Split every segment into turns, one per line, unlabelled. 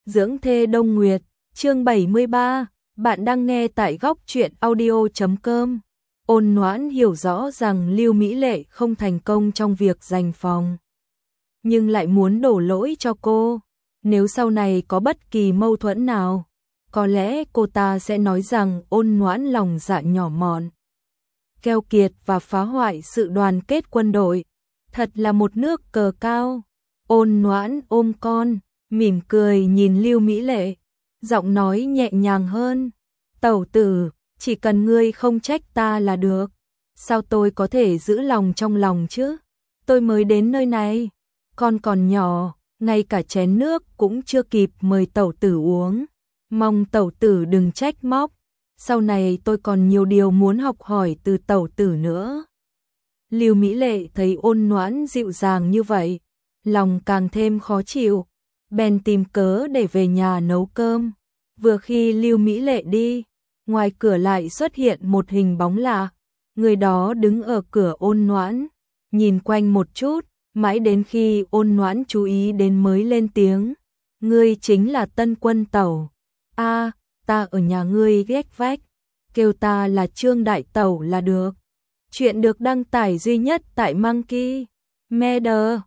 Dưỡng thê Đông Nguyệt, chương 73, bạn đang nghe tại góc truyện audio.com. Ôn Noãn hiểu rõ rằng Lưu Mỹ Lệ không thành công trong việc giành phòng, nhưng lại muốn đổ lỗi cho cô. Nếu sau này có bất kỳ mâu thuẫn nào, có lẽ cô ta sẽ nói rằng Ôn Noãn lòng dạ nhỏ mọn, keo kiệt và phá hoại sự đoàn kết quân đội. Thật là một nước cờ cao. Ôn Noãn ôm con, mỉm cười nhìn Lưu Mỹ Lệ, giọng nói nhẹ nhàng hơn. Tẩu tử, chỉ cần ngươi không trách ta là được. Sao tôi có thể giữ lòng trong lòng chứ? Tôi mới đến nơi này, con còn nhỏ, ngay cả chén nước cũng chưa kịp mời tẩu tử uống. Mong tẩu tử đừng trách móc. Sau này tôi còn nhiều điều muốn học hỏi từ tẩu tử nữa. Lưu Mỹ Lệ thấy Ôn Noãn dịu dàng như vậy, lòng càng thêm khó chịu, bèn tìm cớ để về nhà nấu cơm. Vừa khi Lưu Mỹ Lệ đi, ngoài cửa lại xuất hiện một hình bóng lạ. Người đó đứng ở cửa Ôn Noãn, nhìn quanh một chút, mãi đến khi Ôn Noãn chú ý đến mới lên tiếng. Ngươi chính là Tân Quân tẩu. A, ta ở nhà ngươi ghét vách, kêu ta là Trương đại tẩu là được. Chuyện được đăng tải duy nhất tại Monkey Media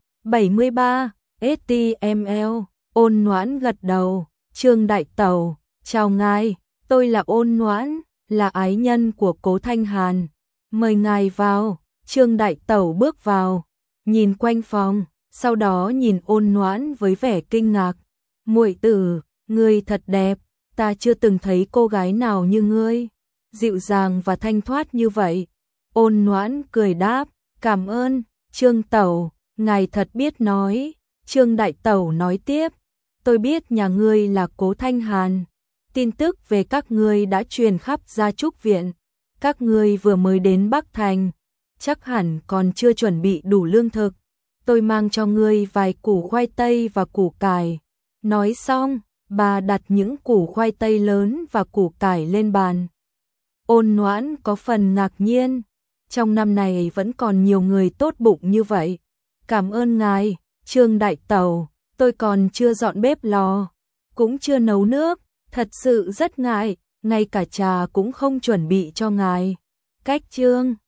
73 HTML. Ôn Noãn gật đầu. Trương đại tẩu, chào ngài, tôi là Ôn Noãn, là ái nhân của Cố Thanh Hàn. Mời ngài vào. Trương đại tẩu bước vào, nhìn quanh phòng, sau đó nhìn Ôn Noãn với vẻ kinh ngạc. Muội tử, ngươi thật đẹp, ta chưa từng thấy cô gái nào như ngươi, dịu dàng và thanh thoát như vậy. Ôn Noãn cười đáp, cảm ơn, Trương tẩu, ngài thật biết nói. Trương đại tẩu nói tiếp, tôi biết nhà ngươi là Cố Thanh Hàn, tin tức về các ngươi đã truyền khắp Gia Trúc Viện, các ngươi vừa mới đến Bắc Thành, chắc hẳn còn chưa chuẩn bị đủ lương thực, tôi mang cho ngươi vài củ khoai tây và củ cải. Nói xong, bà đặt những củ khoai tây lớn và củ cải lên bàn. Ôn Noãn có phần ngạc nhiên, trong năm này vẫn còn nhiều người tốt bụng như vậy. Cảm ơn ngài, Trương đại tẩu, tôi còn chưa dọn bếp lò, cũng chưa nấu nước, thật sự rất ngại, ngay cả trà cũng không chuẩn bị cho ngài. Cách Trương